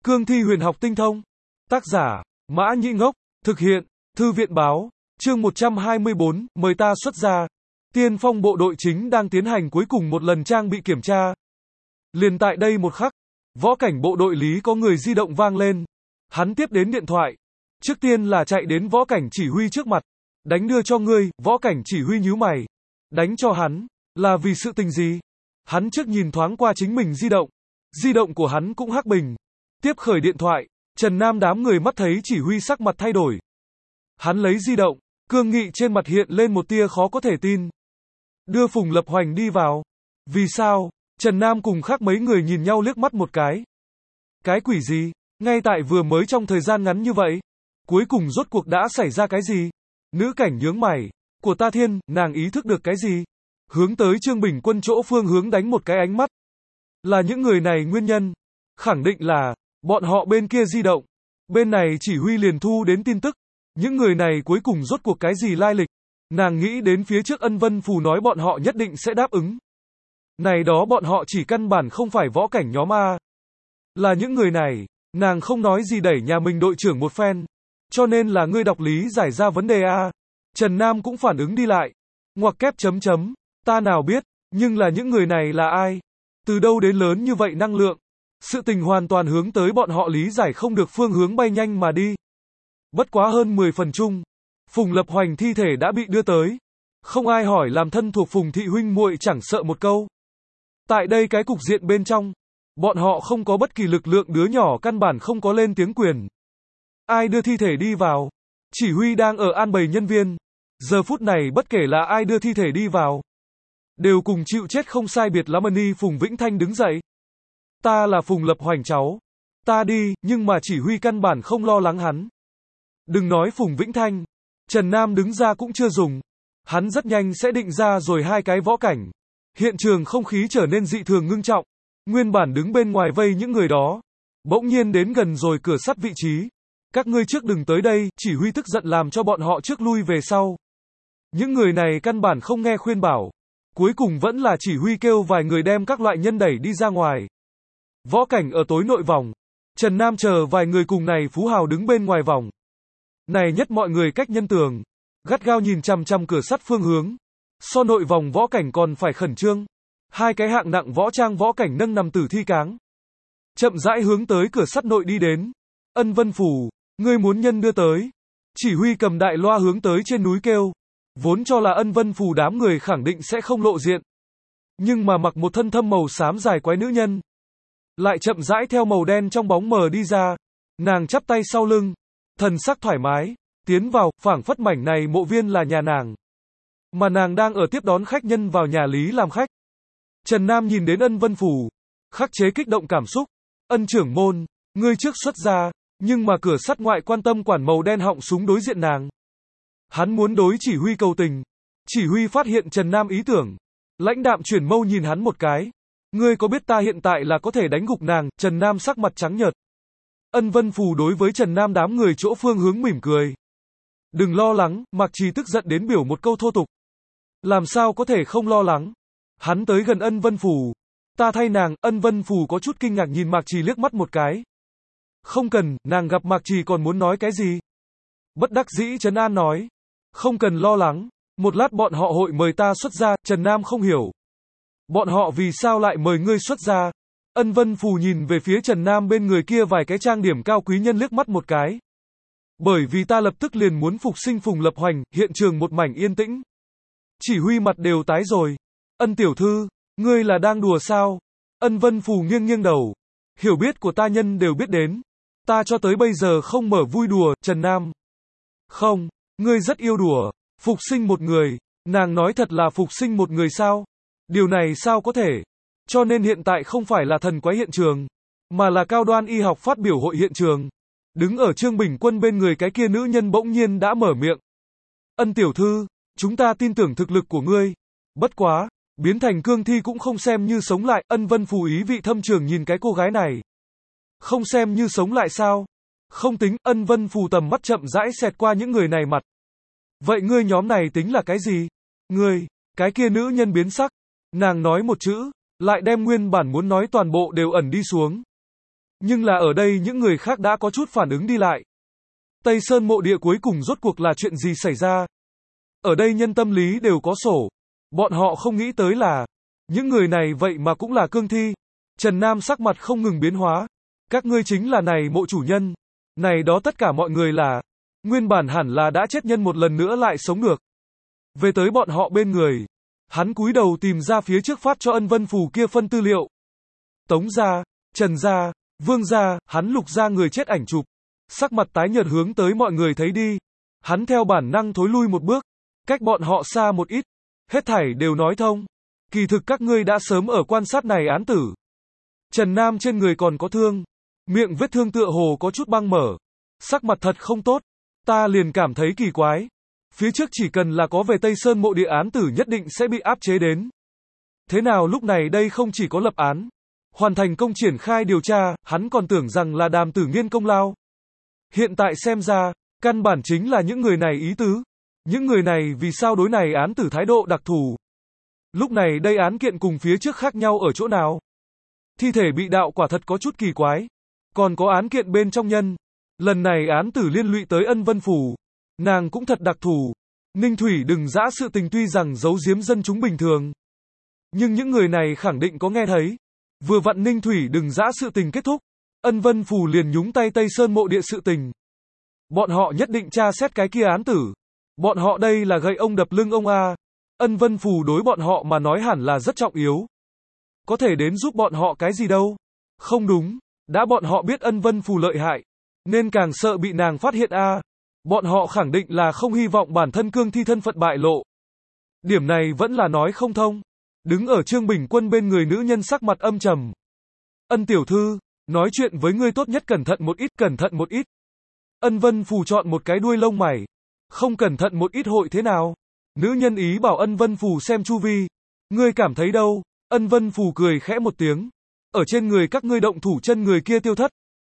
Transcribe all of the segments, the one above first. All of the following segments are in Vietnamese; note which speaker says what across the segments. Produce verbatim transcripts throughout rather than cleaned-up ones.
Speaker 1: Cương thi huyền học tinh thông. Tác giả, Mã Nhĩ Ngốc. Thực hiện, Thư viện Báo. Chương một trăm hai mươi bốn, mời ta xuất ra. Tiên phong bộ đội chính đang tiến hành cuối cùng một lần trang bị kiểm tra. Liền tại đây một khắc, võ cảnh bộ đội Lý có người di động vang lên. Hắn tiếp đến điện thoại. Trước tiên là chạy đến võ cảnh chỉ huy trước mặt. Đánh đưa cho ngươi, võ cảnh chỉ huy nhíu mày. Đánh cho hắn, là vì sự tình gì? Hắn trước nhìn thoáng qua chính mình di động. Di động của hắn cũng hắc bình. Tiếp khởi điện thoại, Trần Nam đám người mắt thấy chỉ huy sắc mặt thay đổi. Hắn lấy di động, cương nghị trên mặt hiện lên một tia khó có thể tin. Đưa Phùng Lập Hoành đi vào. Vì sao? Trần Nam cùng khác mấy người nhìn nhau liếc mắt một cái. Cái quỷ gì? Ngay tại vừa mới trong thời gian ngắn như vậy. Cuối cùng rốt cuộc đã xảy ra cái gì? Nữ cảnh nhướng mày. Của ta thiên, nàng ý thức được cái gì? Hướng tới Trương Bình Quân chỗ phương hướng đánh một cái ánh mắt. Là những người này nguyên nhân. Khẳng định là, bọn họ bên kia di động. Bên này chỉ huy liền thu đến tin tức. Những người này cuối cùng rốt cuộc cái gì lai lịch. Nàng nghĩ đến phía trước Ân Vân Phù nói bọn họ nhất định sẽ đáp ứng. Này đó bọn họ chỉ căn bản không phải võ cảnh nhóm A. Là những người này, nàng không nói gì đẩy nhà mình đội trưởng một phen. Cho nên là ngươi đọc lý giải ra vấn đề A. Trần Nam cũng phản ứng đi lại. Ngoặc kép chấm chấm, ta nào biết, nhưng là những người này là ai? Từ đâu đến lớn như vậy năng lượng? Sự tình hoàn toàn hướng tới bọn họ lý giải không được phương hướng bay nhanh mà đi. Bất quá hơn mười phần chung, Phùng Lập Hoành thi thể đã bị đưa tới. Không ai hỏi làm thân thuộc Phùng thị huynh muội chẳng sợ một câu. Tại đây cái cục diện bên trong, bọn họ không có bất kỳ lực lượng, đứa nhỏ căn bản không có lên tiếng quyền. Ai đưa thi thể đi vào? Chỉ huy đang ở an bày nhân viên. Giờ phút này bất kể là ai đưa thi thể đi vào, đều cùng chịu chết không sai biệt lắm. Ni Phùng Vĩnh Thanh đứng dậy. Ta là Phùng Lập Hoành cháu. Ta đi, nhưng mà chỉ huy căn bản không lo lắng hắn. Đừng nói Phùng Vĩnh Thanh. Trần Nam đứng ra cũng chưa dùng. Hắn rất nhanh sẽ định ra rồi hai cái võ cảnh. Hiện trường không khí trở nên dị thường ngưng trọng. Nguyên bản đứng bên ngoài vây những người đó. Bỗng nhiên đến gần rồi cửa sắt vị trí. Các ngươi trước đừng tới đây, chỉ huy tức giận làm cho bọn họ trước lui về sau. Những người này căn bản không nghe khuyên bảo. Cuối cùng vẫn là chỉ huy kêu vài người đem các loại nhân đẩy đi ra ngoài. Võ cảnh ở tối nội vòng. Trần Nam chờ vài người cùng này phú hào đứng bên ngoài vòng. Này nhất mọi người cách nhân tường. Gắt gao nhìn chằm chằm cửa sắt phương hướng. So nội vòng võ cảnh còn phải khẩn trương. Hai cái hạng nặng võ trang võ cảnh nâng nằm tử thi cáng. Chậm rãi hướng tới cửa sắt nội đi đến. Ân Vân Phù, ngươi muốn nhân đưa tới. Chỉ huy cầm đại loa hướng tới trên núi kêu. Vốn cho là Ân Vân Phù đám người khẳng định sẽ không lộ diện. Nhưng mà mặc một thân thâm màu xám dài quái nữ nhân. Lại chậm rãi theo màu đen trong bóng mờ đi ra. Nàng chắp tay sau lưng. Thần sắc thoải mái. Tiến vào, phảng phất mảnh này mộ viên là nhà nàng. Mà nàng đang ở tiếp đón khách nhân vào nhà Lý làm khách. Trần Nam nhìn đến Ân Vân Phù. Khắc chế kích động cảm xúc. Ân trưởng môn, ngươi trước xuất ra. Nhưng mà cửa sắt ngoại quan tâm quản màu đen họng súng đối diện nàng. Hắn muốn đối chỉ huy cầu tình. Chỉ huy phát hiện Trần Nam ý tưởng. Lãnh đạm chuyển mâu nhìn hắn một cái. Ngươi có biết ta hiện tại là có thể đánh gục nàng? Trần Nam sắc mặt trắng nhợt. Ân Vân Phù đối với Trần Nam đám người chỗ phương hướng mỉm cười. Đừng lo lắng, Mạc Trì tức giận đến biểu một câu thô tục. Làm sao có thể không lo lắng? Hắn tới gần Ân Vân Phù. Ta thay nàng. Ân Vân Phù có chút kinh ngạc nhìn Mạc Trì liếc mắt một cái. Không cần, nàng gặp Mạc Trì còn muốn nói cái gì? Bất đắc dĩ trấn an nói. Không cần lo lắng. Một lát bọn họ hội mời ta xuất ra. Trần Nam không hiểu. Bọn họ vì sao lại mời ngươi xuất ra? Ân Vân Phù nhìn về phía Trần Nam bên người kia vài cái trang điểm cao quý nhân liếc mắt một cái. Bởi vì ta lập tức liền muốn phục sinh Phùng Lập Hoành. Hiện trường một mảnh yên tĩnh. Chỉ huy mặt đều tái rồi. Ân tiểu thư, ngươi là đang đùa sao? Ân Vân Phù nghiêng nghiêng đầu. Hiểu biết của ta nhân đều biết đến. Ta cho tới bây giờ không mở vui đùa. Trần Nam. Không, ngươi rất yêu đùa. Phục sinh một người. Nàng nói thật là phục sinh một người sao? Điều này sao có thể? Cho nên hiện tại không phải là thần quái hiện trường, mà là cao đoan y học phát biểu hội hiện trường. Đứng ở Trương Bình Quân bên người cái kia nữ nhân bỗng nhiên đã mở miệng. Ân tiểu thư, chúng ta tin tưởng thực lực của ngươi. Bất quá, biến thành cương thi cũng không xem như sống lại. Ân Vân Phù ý vị thâm trường nhìn cái cô gái này. Không xem như sống lại sao? Không tính. Ân Vân Phù tầm mắt chậm rãi xẹt qua những người này mặt. Vậy ngươi nhóm này tính là cái gì? Ngươi, cái kia nữ nhân biến sắc. Nàng nói một chữ, lại đem nguyên bản muốn nói toàn bộ đều ẩn đi xuống. Nhưng là ở đây những người khác đã có chút phản ứng đi lại. Tây Sơn mộ địa cuối cùng rốt cuộc là chuyện gì xảy ra? Ở đây nhân tâm lý đều có sổ. Bọn họ không nghĩ tới là những người này vậy mà cũng là cương thi. Trần Nam sắc mặt không ngừng biến hóa. Các ngươi chính là này mộ chủ nhân. Này đó tất cả mọi người là nguyên bản hẳn là đã chết nhân một lần nữa lại sống được. Về tới bọn họ bên người. Hắn cúi đầu tìm ra phía trước phát cho Ân Vân Phù kia phân tư liệu. Tống gia, Trần gia, Vương gia, hắn lục ra người chết ảnh chụp. Sắc mặt tái nhợt hướng tới mọi người thấy đi. Hắn theo bản năng thối lui một bước. Cách bọn họ xa một ít. Hết thảy đều nói thông. Kỳ thực các ngươi đã sớm ở quan sát này án tử. Trần Nam trên người còn có thương. Miệng vết thương tựa hồ có chút băng mở. Sắc mặt thật không tốt. Ta liền cảm thấy kỳ quái. Phía trước chỉ cần là có về Tây Sơn mộ địa án tử nhất định sẽ bị áp chế đến. Thế nào lúc này đây không chỉ có lập án. Hoàn thành công triển khai điều tra, hắn còn tưởng rằng là Đàm Tử Nghiên công lao. Hiện tại xem ra, căn bản chính là những người này ý tứ. Những người này vì sao đối này án tử thái độ đặc thù. Lúc này đây án kiện cùng phía trước khác nhau ở chỗ nào? Thi thể bị đạo quả thật có chút kỳ quái. Còn có án kiện bên trong nhân. Lần này án tử liên lụy tới Ân Vân Phù. Nàng cũng thật đặc thù. Ninh Thủy đừng dã sự tình tuy rằng giấu giếm dân chúng bình thường. Nhưng những người này khẳng định có nghe thấy. Vừa vặn Ninh Thủy đừng dã sự tình kết thúc. Ân Vân Phù liền nhúng tay Tây Sơn mộ địa sự tình. Bọn họ nhất định tra xét cái kia án tử. Bọn họ đây là gậy ông đập lưng ông a. Ân Vân Phù đối bọn họ mà nói hẳn là rất trọng yếu. Có thể đến giúp bọn họ cái gì đâu. Không đúng. Đã bọn họ biết Ân Vân Phù lợi hại. Nên càng sợ bị nàng phát hiện a. Bọn họ khẳng định là không hy vọng bản thân cương thi thân phận bại lộ. Điểm này vẫn là nói không thông. Đứng ở Trương Bình Quân bên người nữ nhân sắc mặt âm trầm. Ân tiểu thư, nói chuyện với ngươi tốt nhất cẩn thận một ít, cẩn thận một ít. Ân Vân Phù chọn một cái đuôi lông mày. Không cẩn thận một ít hội thế nào? Nữ nhân ý bảo Ân Vân Phù xem chu vi. Ngươi cảm thấy đâu? Ân Vân Phù cười khẽ một tiếng. Ở trên người các ngươi động thủ chân người kia tiêu thất.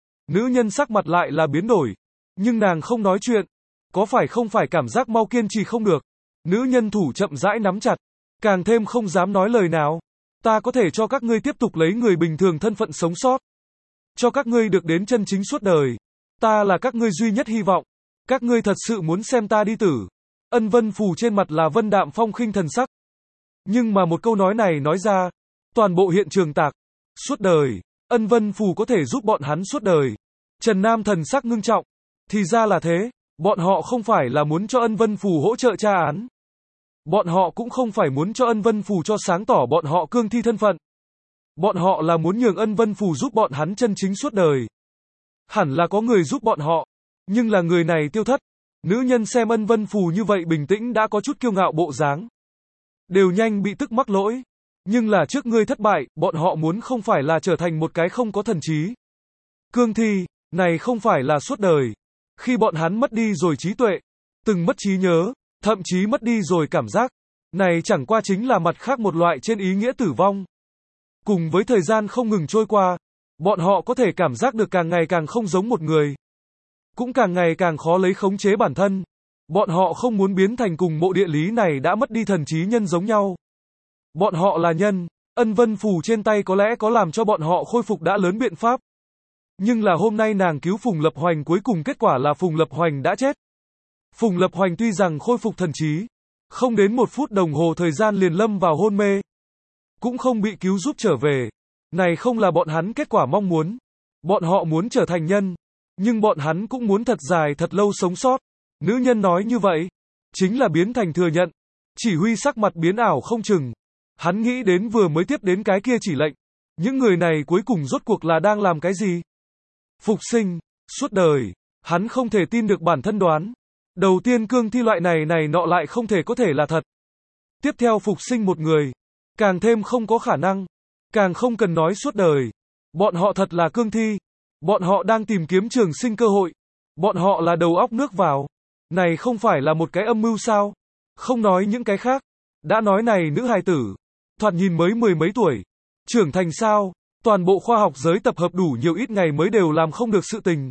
Speaker 1: Nữ nhân sắc mặt lại là biến đổi. Nhưng nàng không nói chuyện. Có phải không phải cảm giác mau kiên trì không được. Nữ nhân thủ chậm rãi nắm chặt. Càng thêm không dám nói lời nào. Ta có thể cho các ngươi tiếp tục lấy người bình thường thân phận sống sót. Cho các ngươi được đến chân chính suốt đời. Ta là các ngươi duy nhất hy vọng. Các ngươi thật sự muốn xem ta đi tử. Ân Vân Phù trên mặt là vân đạm phong khinh thần sắc. Nhưng mà một câu nói này nói ra. Toàn bộ hiện trường tạc. Suốt đời. Ân Vân Phù có thể giúp bọn hắn suốt đời. Trần Nam thần sắc ngưng trọng. Thì ra là thế. Bọn họ không phải là muốn cho Ân Vân Phù hỗ trợ tra án. Bọn họ cũng không phải muốn cho Ân Vân Phù cho sáng tỏ bọn họ cương thi thân phận. Bọn họ là muốn nhường Ân Vân Phù giúp bọn hắn chân chính suốt đời. Hẳn là có người giúp bọn họ. Nhưng là người này tiêu thất. Nữ nhân xem Ân Vân Phù như vậy bình tĩnh đã có chút kiêu ngạo bộ dáng. Đều nhanh bị tức mắc lỗi. Nhưng là trước ngươi thất bại, bọn họ muốn không phải là trở thành một cái không có thần trí. Cương thi, này không phải là suốt đời. Khi bọn hắn mất đi rồi trí tuệ, từng mất trí nhớ, thậm chí mất đi rồi cảm giác. Này chẳng qua chính là mặt khác một loại trên ý nghĩa tử vong. Cùng với thời gian không ngừng trôi qua, bọn họ có thể cảm giác được càng ngày càng không giống một người. Cũng càng ngày càng khó lấy khống chế bản thân. Bọn họ không muốn biến thành cùng mộ địa lý này đã mất đi thần trí nhân giống nhau. Bọn họ là nhân, Ân Vân Phù trên tay có lẽ có làm cho bọn họ khôi phục đã lớn biện pháp. Nhưng là hôm nay nàng cứu Phùng Lập Hoành cuối cùng kết quả là Phùng Lập Hoành đã chết. Phùng Lập Hoành tuy rằng khôi phục thần trí, không đến một phút đồng hồ thời gian liền lâm vào hôn mê. Cũng không bị cứu giúp trở về. Này không là bọn hắn kết quả mong muốn. Bọn họ muốn trở thành nhân. Nhưng bọn hắn cũng muốn thật dài thật lâu sống sót. Nữ nhân nói như vậy. Chính là biến thành thừa nhận. Chỉ huy sắc mặt biến ảo không chừng. Hắn nghĩ đến vừa mới tiếp đến cái kia chỉ lệnh. Những người này cuối cùng rốt cuộc là đang làm cái gì? Phục sinh, suốt đời. Hắn không thể tin được bản thân đoán. Đầu tiên cương thi loại này này nọ lại không thể có thể là thật. Tiếp theo phục sinh một người. Càng thêm không có khả năng. Càng không cần nói suốt đời. Bọn họ thật là cương thi. Bọn họ đang tìm kiếm trường sinh cơ hội. Bọn họ là đầu óc nước vào. Này không phải là một cái âm mưu sao? Không nói những cái khác. Đã nói này nữ hài tử. Thoạt nhìn mới mười mấy tuổi. Trưởng thành sao? Toàn bộ khoa học giới tập hợp đủ nhiều ít ngày mới đều làm không được sự tình.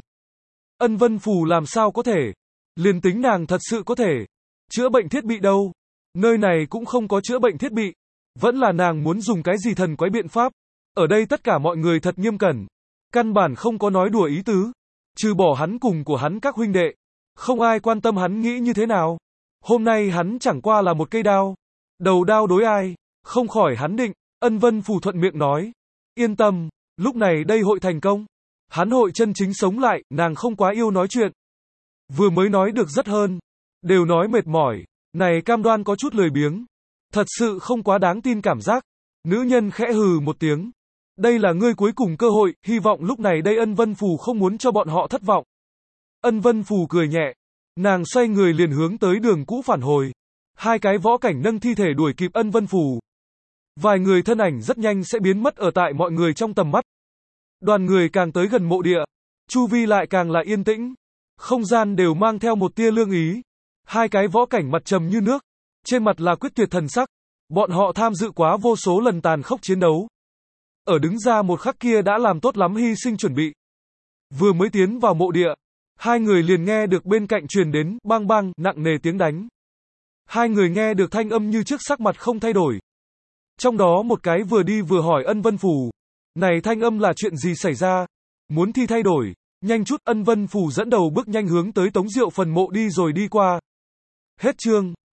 Speaker 1: Ân Vân Phù làm sao có thể? Liền tính nàng thật sự có thể. Chữa bệnh thiết bị đâu? Nơi này cũng không có chữa bệnh thiết bị. Vẫn là nàng muốn dùng cái gì thần quái biện pháp. Ở đây tất cả mọi người thật nghiêm cẩn. Căn bản không có nói đùa ý tứ. Trừ bỏ hắn cùng của hắn các huynh đệ. Không ai quan tâm hắn nghĩ như thế nào. Hôm nay hắn chẳng qua là một cây đao. Đầu đao đối ai. Không khỏi hắn định. Ân Vân Phù thuận miệng nói. Yên tâm. Lúc này đây hội thành công. Hắn hội chân chính sống lại. Nàng không quá yêu nói chuyện. Vừa mới nói được rất hơn. Đều nói mệt mỏi. Này cam đoan có chút lười biếng. Thật sự không quá đáng tin cảm giác. Nữ nhân khẽ hừ một tiếng. Đây là ngươi cuối cùng cơ hội, hy vọng lúc này đây Ân Vân Phù không muốn cho bọn họ thất vọng. Ân Vân Phù cười nhẹ. Nàng xoay người liền hướng tới đường cũ phản hồi. Hai cái võ cảnh nâng thi thể đuổi kịp Ân Vân Phù. Vài người thân ảnh rất nhanh sẽ biến mất ở tại mọi người trong tầm mắt. Đoàn người càng tới gần mộ địa. Chu vi lại càng là yên tĩnh. Không gian đều mang theo một tia lương ý. Hai cái võ cảnh mặt trầm như nước. Trên mặt là quyết tuyệt thần sắc. Bọn họ tham dự quá vô số lần tàn khốc chiến đấu. Ở đứng ra một khắc kia đã làm tốt lắm hy sinh chuẩn bị. Vừa mới tiến vào mộ địa. Hai người liền nghe được bên cạnh truyền đến bang bang nặng nề tiếng đánh. Hai người nghe được thanh âm như trước sắc mặt không thay đổi. Trong đó một cái vừa đi vừa hỏi Ân Vân Phù. Này thanh âm là chuyện gì xảy ra? Muốn thi thay đổi. Nhanh chút Ân Vân Phù dẫn đầu bước nhanh hướng tới Tống Diệu phần mộ đi rồi đi qua. Hết chương.